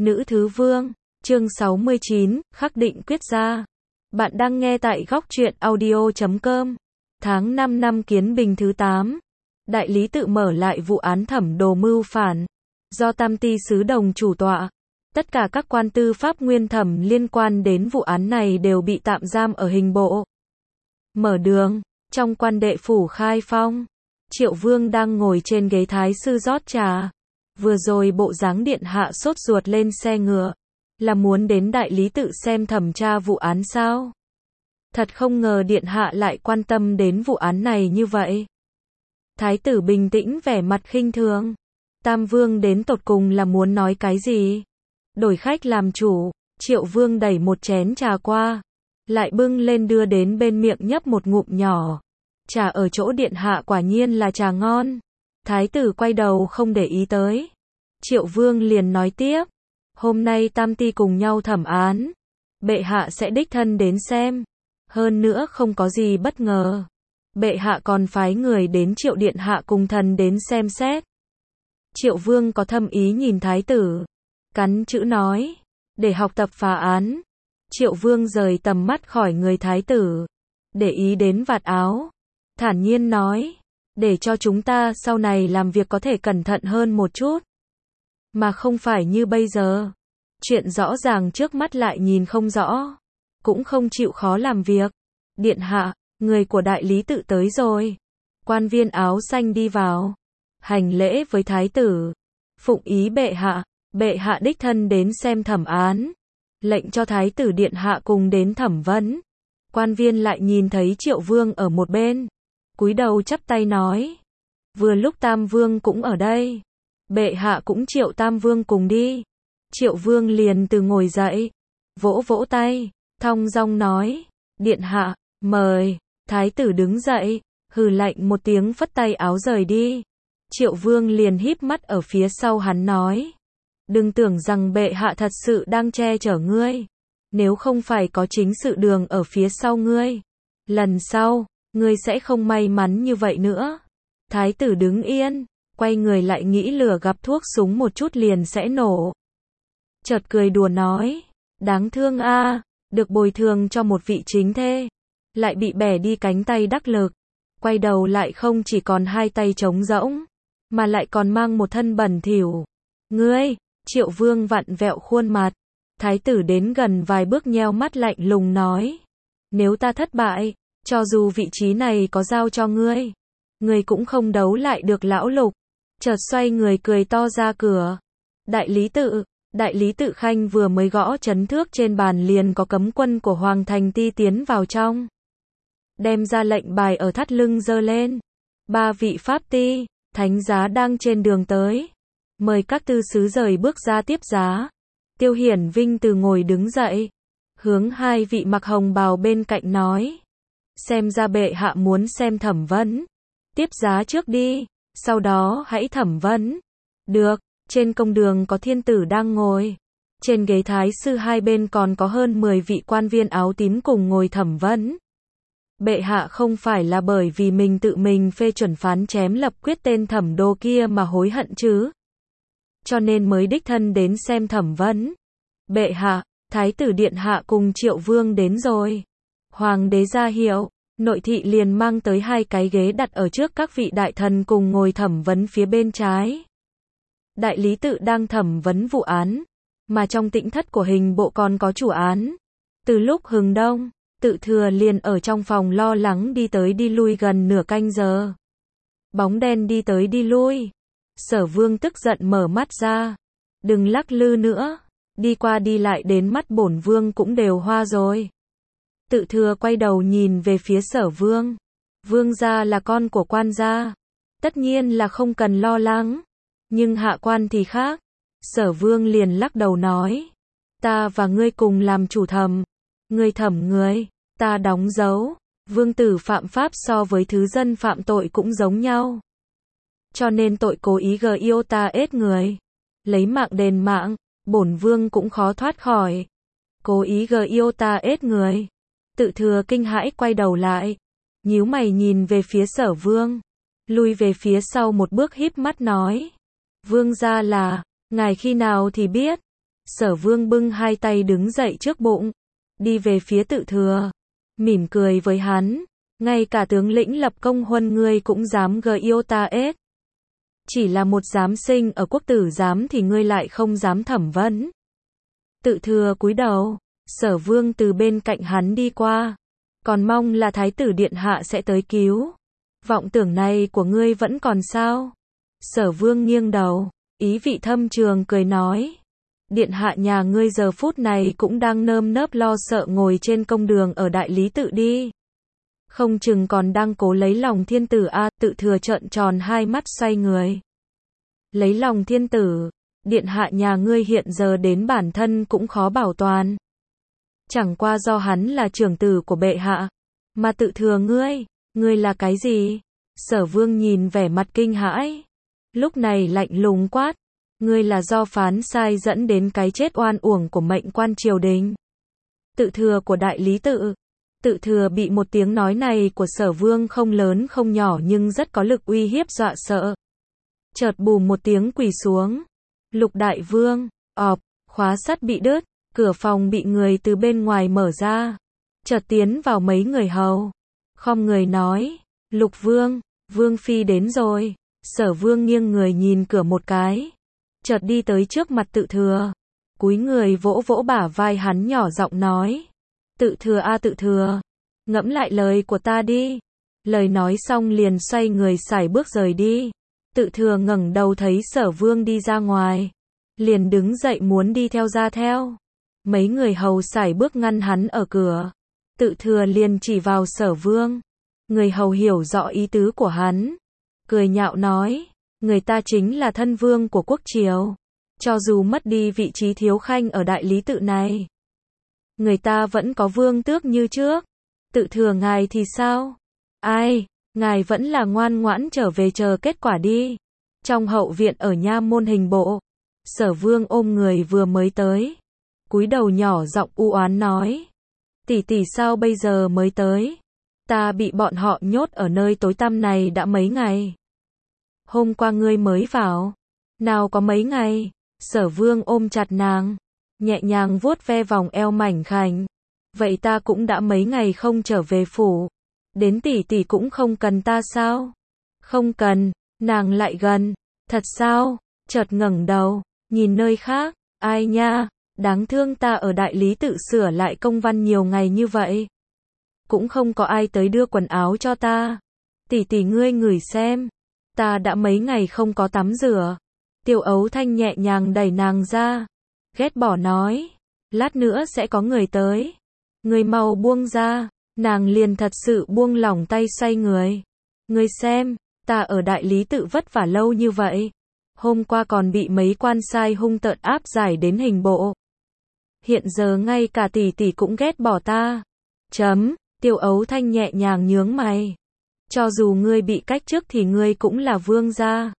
Nữ thứ vương, chương 69, khắc định quyết gia. Bạn đang nghe tại góc truyện audio.com. Tháng 5 năm Kiến Bình thứ 8. Đại lý tự mở lại vụ án thẩm đồ mưu phản. Do Tam Ty Sứ Đồng chủ tọa. Tất cả các quan tư pháp nguyên thẩm liên quan đến vụ án này đều bị tạm giam ở hình bộ. Mở đường, trong quan đệ phủ Khai Phong. Triệu Vương đang ngồi trên ghế thái sư rót trà. Vừa rồi bộ dáng điện hạ sốt ruột lên xe ngựa. Là muốn đến đại lý tự xem thẩm tra vụ án sao? Thật không ngờ điện hạ lại quan tâm đến vụ án này như vậy. Thái tử bình tĩnh vẻ mặt khinh thường. Tam Vương đến tột cùng là muốn nói cái gì? Đổi khách làm chủ, Triệu Vương đẩy một chén trà qua. Lại bưng lên đưa đến bên miệng nhấp một ngụm nhỏ. Trà ở chỗ điện hạ quả nhiên là trà ngon. Thái tử quay đầu không để ý tới. Triệu Vương liền nói tiếp. Hôm nay Tam Ty cùng nhau thẩm án. Bệ hạ sẽ đích thân đến xem. Hơn nữa không có gì bất ngờ. Bệ hạ còn phái người đến Triệu điện hạ cùng thần đến xem xét. Triệu Vương có thâm ý nhìn thái tử. Cắn chữ nói. Để học tập phá án. Triệu Vương rời tầm mắt khỏi người thái tử. Để ý đến vạt áo. Thản nhiên nói. Để cho chúng ta sau này làm việc có thể cẩn thận hơn một chút. Mà không phải như bây giờ. Chuyện rõ ràng trước mắt lại nhìn không rõ. Cũng không chịu khó làm việc. Điện hạ, người của đại lý tự tới rồi. Quan viên áo xanh đi vào. Hành lễ với thái tử. Phụng ý bệ hạ đích thân đến xem thẩm án. Lệnh cho thái tử điện hạ cùng đến thẩm vấn. Quan viên lại nhìn thấy Triệu Vương ở một bên. Cúi đầu chắp tay nói. Vừa lúc Tam Vương cũng ở đây. Bệ hạ cũng triệu Tam Vương cùng đi. Triệu Vương liền từ ngồi dậy. Vỗ vỗ tay. Thong dong nói. Điện hạ, mời. Thái tử đứng dậy. Hừ lạnh một tiếng phất tay áo rời đi. Triệu Vương liền híp mắt ở phía sau hắn nói. Đừng tưởng rằng bệ hạ thật sự đang che chở ngươi. Nếu không phải có chính sự đường ở phía sau ngươi. Lần sau, ngươi sẽ không may mắn như vậy nữa. Thái tử đứng yên. Quay người lại nghĩ lửa gặp thuốc súng một chút liền sẽ nổ. Chợt cười đùa nói. Đáng thương a, được bồi thường cho một vị chính thê. Lại bị bẻ đi cánh tay đắc lực. Quay đầu lại không chỉ còn hai tay trống rỗng. Mà lại còn mang một thân bẩn thỉu. Ngươi, Triệu Vương vặn vẹo khuôn mặt. Thái tử đến gần vài bước nheo mắt lạnh lùng nói. Nếu ta thất bại, cho dù vị trí này có giao cho ngươi. Ngươi cũng không đấu lại được lão Lục. Chợt xoay người cười to ra cửa. Đại lý tự khanh vừa mới gõ chấn thước trên bàn liền có cấm quân của Hoàng Thành Ty tiến vào trong. Đem ra lệnh bài ở thắt lưng giơ lên. 3 vị pháp ty, thánh giá đang trên đường tới. Mời các tư sứ rời bước ra tiếp giá. Tiêu Hiển Vinh từ ngồi đứng dậy. Hướng 2 vị mặc hồng bào bên cạnh nói. Xem ra bệ hạ muốn xem thẩm vấn. Tiếp giá trước đi. Sau đó hãy thẩm vấn. Được, trên công đường có thiên tử đang ngồi. Trên ghế thái sư hai bên còn có hơn 10 vị quan viên áo tím cùng ngồi thẩm vấn. Bệ hạ không phải là bởi vì mình tự mình phê chuẩn phán chém lập quyết tên thẩm đồ kia mà hối hận chứ. Cho nên mới đích thân đến xem thẩm vấn. Bệ hạ, thái tử điện hạ cùng Triệu Vương đến rồi. Hoàng đế ra hiệu. Nội thị liền mang tới 2 cái ghế đặt ở trước các vị đại thần cùng ngồi thẩm vấn phía bên trái. Đại lý tự đang thẩm vấn vụ án, mà trong tĩnh thất của hình bộ còn có chủ án. Từ lúc hừng đông, Tự Thừa liền ở trong phòng lo lắng đi tới đi lui gần nửa canh giờ. Bóng đen đi tới đi lui. Sở Vương tức giận mở mắt ra. Đừng lắc lư nữa, đi qua đi lại đến mắt bổn vương cũng đều hoa rồi. Tự Thừa quay đầu nhìn về phía Sở Vương. Vương gia là con của quan gia. Tất nhiên là không cần lo lắng. Nhưng hạ quan thì khác. Sở Vương liền lắc đầu nói. Ta và ngươi cùng làm chủ thẩm. Ngươi thẩm người, ta đóng dấu. Vương tử phạm pháp so với thứ dân phạm tội cũng giống nhau. Cho nên tội cố ý ta ết người. Lấy mạng đền mạng, bổn vương cũng khó thoát khỏi. Cố ý ta ết người. Tự Thừa kinh hãi quay đầu lại. Nhíu mày nhìn về phía Sở Vương. Lui về phía sau một bước híp mắt nói. Vương gia là, ngài khi nào thì biết. Sở Vương bưng hai tay đứng dậy trước bụng, đi về phía Tự Thừa, mỉm cười với hắn, ngay cả tướng lĩnh lập công huân ngươi cũng dám gờ yêu ta ết. Chỉ là một giám sinh ở quốc tử giám thì ngươi lại không dám thẩm vấn. Tự Thừa cúi đầu, Sở Vương từ bên cạnh hắn đi qua, còn mong là Thái tử điện hạ sẽ tới cứu. Vọng tưởng này của ngươi vẫn còn sao? Sở Vương nghiêng đầu, ý vị thâm trường cười nói. Điện hạ nhà ngươi giờ phút này cũng đang nơm nớp lo sợ ngồi trên công đường ở Đại Lý Tự đi. Không chừng còn đang cố lấy lòng thiên tử a. Tự Thừa trợn tròn hai mắt xoay người. Lấy lòng thiên tử, điện hạ nhà ngươi hiện giờ đến bản thân cũng khó bảo toàn. Chẳng qua do hắn là trưởng tử của bệ hạ, mà Tự Thừa ngươi là cái gì? Sở Vương nhìn vẻ mặt kinh hãi, lúc này lạnh lùng quát, ngươi là do phán sai dẫn đến cái chết oan uổng của mệnh quan triều đình. Tự Thừa của Đại Lý Tự. Tự Thừa bị một tiếng nói này của Sở Vương không lớn không nhỏ nhưng rất có lực uy hiếp dọa sợ. Chợt bùm một tiếng quỳ xuống. Lục đại vương, ọp, khóa sắt bị đứt, cửa phòng bị người từ bên ngoài mở ra. Chợt tiến vào mấy người hầu. Khom người nói, Lục vương, vương phi đến rồi. Sở Vương nghiêng người nhìn cửa một cái. Chợt đi tới trước mặt Tự Thừa. Cúi người vỗ vỗ bả vai hắn nhỏ giọng nói. Tự Thừa a Tự Thừa, ngẫm lại lời của ta đi. Lời nói xong liền xoay người sải bước rời đi. Tự Thừa ngẩng đầu thấy Sở Vương đi ra ngoài, liền đứng dậy muốn đi theo ra theo. Mấy người hầu sải bước ngăn hắn ở cửa. Tự Thừa liền chỉ vào Sở Vương. Người hầu hiểu rõ ý tứ của hắn, cười nhạo nói, người ta chính là thân vương của quốc triều, cho dù mất đi vị trí thiếu khanh ở Đại Lý Tự này, người ta vẫn có vương tước như trước. Tự Thừa ngài thì sao? Ai, ngài vẫn là ngoan ngoãn trở về chờ kết quả đi. Trong hậu viện ở nha môn hình bộ, Sở Vương ôm người vừa mới tới, cúi đầu nhỏ giọng u oán nói, tỷ tỷ sao bây giờ mới tới? Ta bị bọn họ nhốt ở nơi tối tăm này đã mấy ngày. Hôm qua ngươi mới vào. Nào có mấy ngày. Sở Vương ôm chặt nàng, nhẹ nhàng vuốt ve vòng eo mảnh khảnh. Vậy ta cũng đã mấy ngày không trở về phủ. Đến tỷ tỷ cũng không cần ta sao? Không cần. Nàng lại gần. Thật sao? Chợt ngẩng đầu, nhìn nơi khác. Ai nha, đáng thương ta ở Đại Lý Tự sửa lại công văn nhiều ngày như vậy, cũng không có ai tới đưa quần áo cho ta. Tỷ tỷ ngươi ngửi xem, ta đã mấy ngày không có tắm rửa. Tiêu Ấu Thanh nhẹ nhàng đẩy nàng ra, ghét bỏ nói, lát nữa sẽ có người tới. Ngươi mau buông ra. Nàng liền thật sự buông lỏng tay xoay người. Ngươi xem, ta ở Đại Lý Tự vất vả lâu như vậy, hôm qua còn bị mấy quan sai hung tợn áp giải đến hình bộ. Hiện giờ ngay cả tỷ tỷ cũng ghét bỏ ta. Tiêu Ấu Thanh nhẹ nhàng nhướng mày. Cho dù ngươi bị cách chức thì ngươi cũng là vương gia.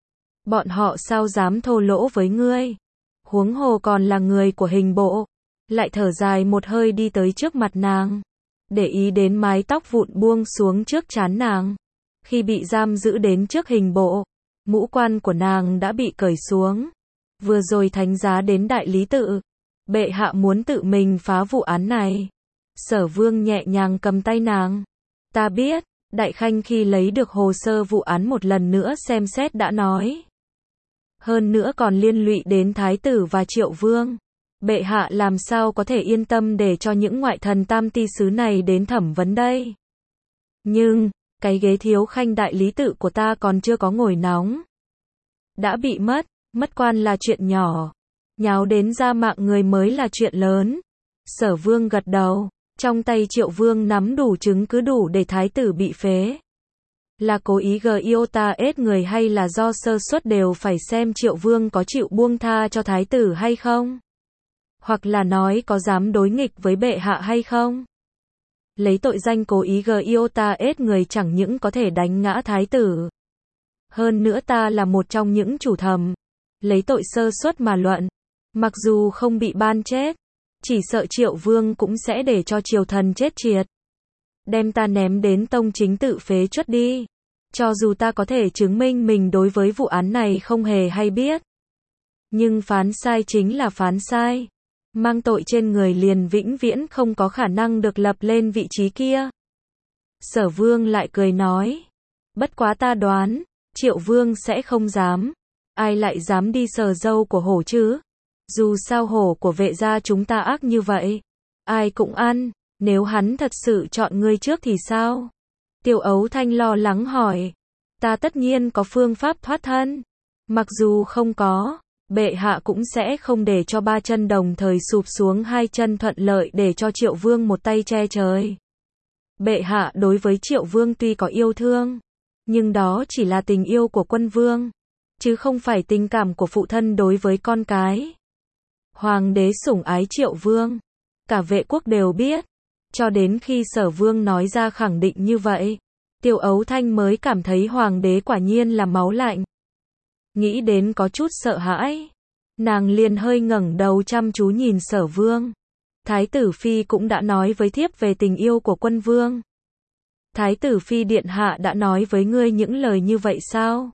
Bọn họ sao dám thô lỗ với ngươi? Huống hồ còn là người của hình bộ. Lại thở dài một hơi đi tới trước mặt nàng, để ý đến mái tóc vụn buông xuống trước trán nàng. Khi bị giam giữ đến trước hình bộ, mũ quan của nàng đã bị cởi xuống. Vừa rồi thánh giá đến Đại Lý Tự, bệ hạ muốn tự mình phá vụ án này. Sở Vương nhẹ nhàng cầm tay nàng. Ta biết, Đại Khanh khi lấy được hồ sơ vụ án một lần nữa xem xét đã nói. Hơn nữa còn liên lụy đến Thái tử và Triệu Vương. Bệ hạ làm sao có thể yên tâm để cho những ngoại thần tam ti sứ này đến thẩm vấn đây. Nhưng, cái ghế thiếu khanh Đại Lý Tự của ta còn chưa có ngồi nóng. Đã bị mất quan là chuyện nhỏ. Nháo đến ra mạng người mới là chuyện lớn. Sở Vương gật đầu. Trong tay Triệu Vương nắm đủ chứng cứ đủ để Thái tử bị phế. Là cố ý iota ết người hay là do sơ suất đều phải xem Triệu Vương có chịu buông tha cho Thái tử hay không? Hoặc là nói có dám đối nghịch với bệ hạ hay không? Lấy tội danh cố ý iota ết người chẳng những có thể đánh ngã Thái tử. Hơn nữa ta là một trong những chủ thẩm. Lấy tội sơ suất mà luận. Mặc dù không bị ban chết, chỉ sợ Triệu Vương cũng sẽ để cho triều thần chết triệt. Đem ta ném đến tông chính tự phế chuất đi. Cho dù ta có thể chứng minh mình đối với vụ án này không hề hay biết. Nhưng phán sai chính là phán sai. Mang tội trên người liền vĩnh viễn không có khả năng được lập lên vị trí kia. Sở Vương lại cười nói. Bất quá ta đoán, Triệu Vương sẽ không dám. Ai lại dám đi sờ râu của hổ chứ? Dù sao hổ của Vệ gia chúng ta ác như vậy, ai cũng ăn, nếu hắn thật sự chọn ngươi trước thì sao? Tiêu Ấu Thanh lo lắng hỏi. Ta tất nhiên có phương pháp thoát thân. Mặc dù không có, bệ hạ cũng sẽ không để cho ba chân đồng thời sụp xuống hai chân thuận lợi để cho Triệu Vương một tay che trời. Bệ hạ đối với Triệu Vương tuy có yêu thương, nhưng đó chỉ là tình yêu của quân vương, chứ không phải tình cảm của phụ thân đối với con cái. Hoàng đế sủng ái Triệu Vương, cả vệ quốc đều biết. Cho đến khi Sở Vương nói ra khẳng định như vậy, Tiêu Ấu Thanh mới cảm thấy hoàng đế quả nhiên là máu lạnh. Nghĩ đến có chút sợ hãi, nàng liền hơi ngẩng đầu chăm chú nhìn Sở Vương. Thái tử Phi cũng đã nói với thiếp về tình yêu của quân vương. Thái tử Phi điện hạ đã nói với ngươi những lời như vậy sao?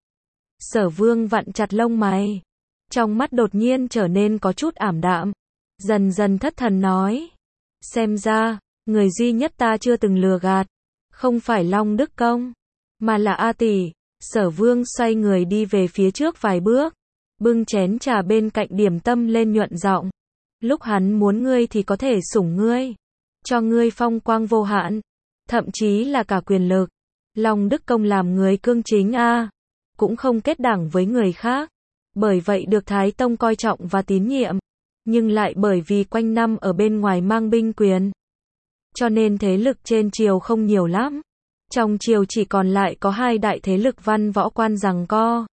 Sở Vương vặn chặt lông mày, trong mắt đột nhiên trở nên có chút ảm đạm, dần dần thất thần nói. Xem ra, người duy nhất ta chưa từng lừa gạt, không phải Long Đức Công, mà là A Tỷ. Sở Vương xoay người đi về phía trước vài bước, bưng chén trà bên cạnh điểm tâm lên nhuận giọng. Lúc hắn muốn ngươi thì có thể sủng ngươi, cho ngươi phong quang vô hạn, thậm chí là cả quyền lực. Long Đức Công làm người cương chính cũng không kết đảng với người khác, bởi vậy được Thái Tông coi trọng và tín nhiệm, nhưng lại bởi vì quanh năm ở bên ngoài mang binh quyền, cho nên thế lực trên triều không nhiều lắm. Trong triều chỉ còn lại có hai đại thế lực văn võ quan giằng co.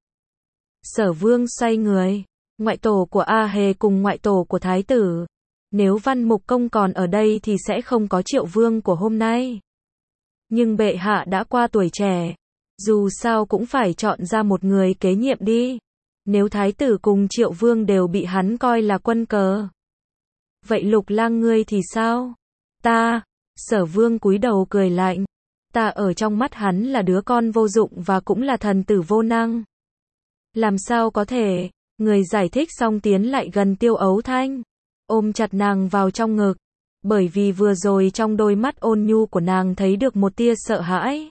Sở Vương xoay người, ngoại tổ của A Hề cùng ngoại tổ của Thái tử. Nếu Văn Mục Công còn ở đây thì sẽ không có Triệu Vương của hôm nay. Nhưng bệ hạ đã qua tuổi trẻ, dù sao cũng phải chọn ra một người kế nhiệm đi. Nếu Thái tử cùng Triệu Vương đều bị hắn coi là quân cờ, vậy Lục Lang ngươi thì sao? Ta, Sở Vương cúi đầu cười lạnh. Ta ở trong mắt hắn là đứa con vô dụng và cũng là thần tử vô năng. Làm sao có thể? Người giải thích xong tiến lại gần Tiêu Ấu Thanh, ôm chặt nàng vào trong ngực, bởi vì vừa rồi trong đôi mắt ôn nhu của nàng thấy được một tia sợ hãi.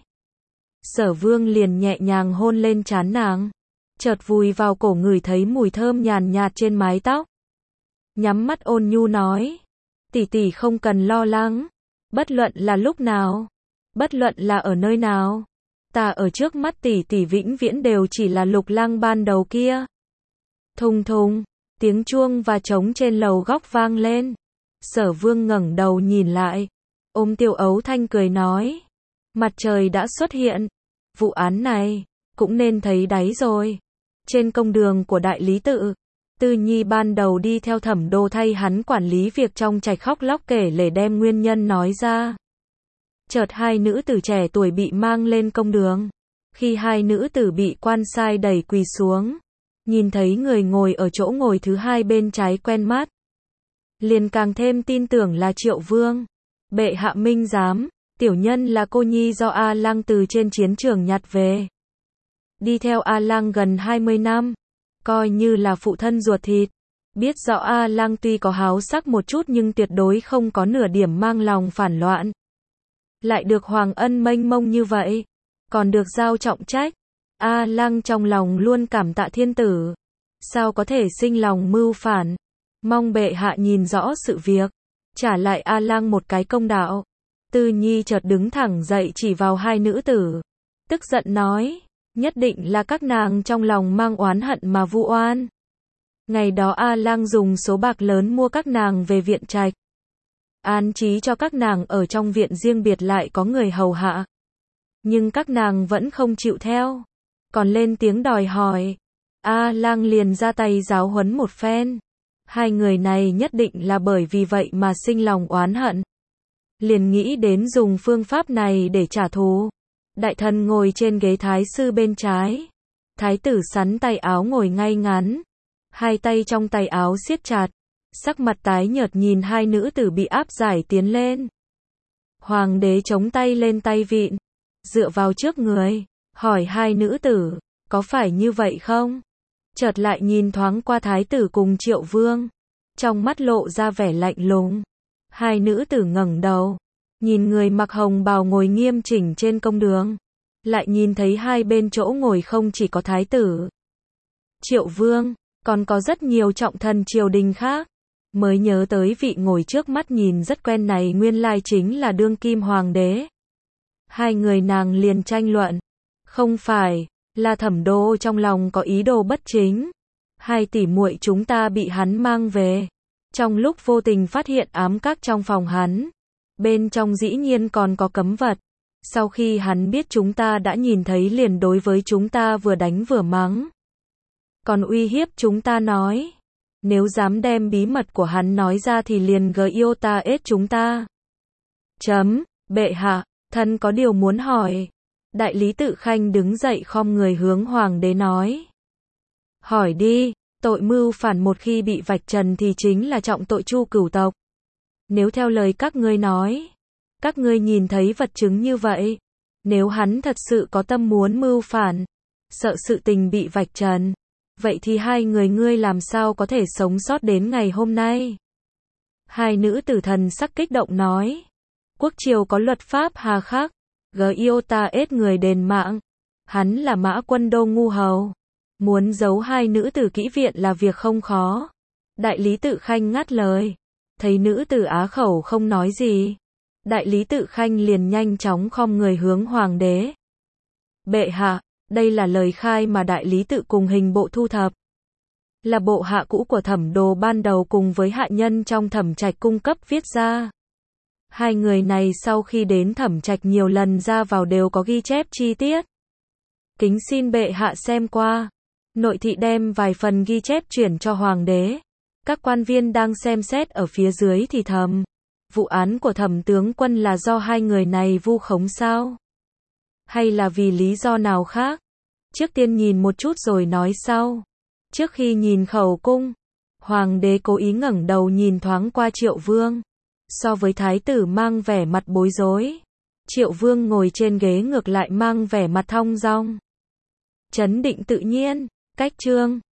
Sở Vương liền nhẹ nhàng hôn lên trán nàng, chợt vùi vào cổ ngửi thấy mùi thơm nhàn nhạt trên mái tóc. Nhắm mắt ôn nhu nói, tỷ tỷ không cần lo lắng, bất luận là lúc nào, bất luận là ở nơi nào, ta ở trước mắt tỷ tỷ vĩnh viễn đều chỉ là Lục Lang ban đầu kia. Thùng thùng, tiếng chuông và trống trên lầu góc vang lên. Sở Vương ngẩng đầu nhìn lại, ôm Tiêu Ấu Thanh cười nói, mặt trời đã xuất hiện, vụ án này cũng nên thấy đáy rồi. Trên công đường của đại lý tự, Tư Nhi ban đầu đi theo Thẩm Đô thay hắn quản lý việc trong trạch khóc lóc kể lể đem nguyên nhân nói ra. Chợt hai nữ tử trẻ tuổi bị mang lên công đường. Khi hai nữ tử bị quan sai đẩy quỳ xuống, nhìn thấy người ngồi ở chỗ ngồi thứ hai bên trái quen mắt, liền càng thêm tin tưởng là Triệu Vương. Bệ hạ minh giám, tiểu nhân là cô nhi do A Lang từ trên chiến trường nhặt về. Đi theo A Lang gần 20 năm, coi như là phụ thân ruột thịt. Biết rõ A Lang tuy có háo sắc một chút nhưng tuyệt đối không có nửa điểm mang lòng phản loạn. Lại được Hoàng ân mênh mông như vậy, còn được giao trọng trách. A Lang trong lòng luôn cảm tạ thiên tử, sao có thể sinh lòng mưu phản. Mong bệ hạ nhìn rõ sự việc, trả lại A Lang một cái công đạo. Tư Nhi chợt đứng thẳng dậy chỉ vào hai nữ tử, tức giận nói, nhất định là các nàng trong lòng mang oán hận mà vu oan. Ngày đó A Lang dùng số bạc lớn mua các nàng về viện trạch, an trí cho các nàng ở trong viện riêng biệt lại có người hầu hạ. Nhưng các nàng vẫn không chịu theo, còn lên tiếng đòi hỏi. A Lang liền ra tay giáo huấn một phen. Hai người này nhất định là bởi vì vậy mà sinh lòng oán hận, liền nghĩ đến dùng phương pháp này để trả thù. Đại thần ngồi trên ghế thái sư bên trái, thái tử sắn tay áo ngồi ngay ngắn, hai tay trong tay áo siết chặt, sắc mặt tái nhợt nhìn hai nữ tử bị áp giải tiến lên. Hoàng đế chống tay lên tay vịn, dựa vào trước người, hỏi hai nữ tử, có phải như vậy không? chợt lại nhìn thoáng qua thái tử cùng Triệu Vương, trong mắt lộ ra vẻ lạnh lùng. Hai nữ tử ngẩng đầu, nhìn người mặc hồng bào ngồi nghiêm chỉnh trên công đường, lại nhìn thấy hai bên chỗ ngồi không chỉ có thái tử, Triệu Vương, còn có rất nhiều trọng thần triều đình khác. Mới nhớ tới vị ngồi trước mắt nhìn rất quen này nguyên lai chính là đương kim hoàng đế. Hai người nàng liền tranh luận. Không phải, là Thẩm Đô trong lòng có ý đồ bất chính. Hai tỷ muội chúng ta bị hắn mang về. Trong lúc vô tình phát hiện ám các trong phòng hắn. Bên trong dĩ nhiên còn có cấm vật. Sau khi hắn biết chúng ta đã nhìn thấy liền đối với chúng ta vừa đánh vừa mắng. Còn uy hiếp chúng ta nói. Nếu dám đem bí mật của hắn nói ra thì liền giết chúng ta. Bệ hạ, thần có điều muốn hỏi. Đại lý Tự Khanh đứng dậy khom người hướng hoàng đế nói. Hỏi đi, tội mưu phản một khi bị vạch trần thì chính là trọng tội Chu cửu tộc. Nếu theo lời các ngươi nói, các ngươi nhìn thấy vật chứng như vậy, nếu hắn thật sự có tâm muốn mưu phản, sợ sự tình bị vạch trần, vậy thì hai người ngươi làm sao có thể sống sót đến ngày hôm nay? Hai nữ tử thần sắc kích động nói. Quốc triều có luật pháp hà khắc, giết người đền mạng. Hắn là Mã Quân Đô ngu hầu. Muốn giấu hai nữ tử kỹ viện là việc không khó. Đại lý Tự Khanh ngắt lời. Thấy nữ tử á khẩu không nói gì. Đại lý Tự Khanh liền nhanh chóng khom người hướng hoàng đế. Bệ hạ, đây là lời khai mà đại lý tự cùng hình bộ thu thập. Là bộ hạ cũ của Thẩm Đồ ban đầu cùng với hạ nhân trong Thẩm Trạch cung cấp viết ra. Hai người này sau khi đến Thẩm Trạch nhiều lần ra vào đều có ghi chép chi tiết. Kính xin bệ hạ xem qua. Nội thị đem vài phần ghi chép chuyển cho hoàng đế. Các quan viên đang xem xét ở phía dưới thì thầm. Vụ án của Thẩm tướng quân là do hai người này vu khống sao? Hay là vì lý do nào khác? Trước tiên nhìn một chút rồi nói sau. Trước khi nhìn khẩu cung, hoàng đế cố ý ngẩng đầu nhìn thoáng qua Triệu Vương. So với thái tử mang vẻ mặt bối rối, Triệu Vương ngồi trên ghế ngược lại mang vẻ mặt thong dong, trấn định tự nhiên. Cách chương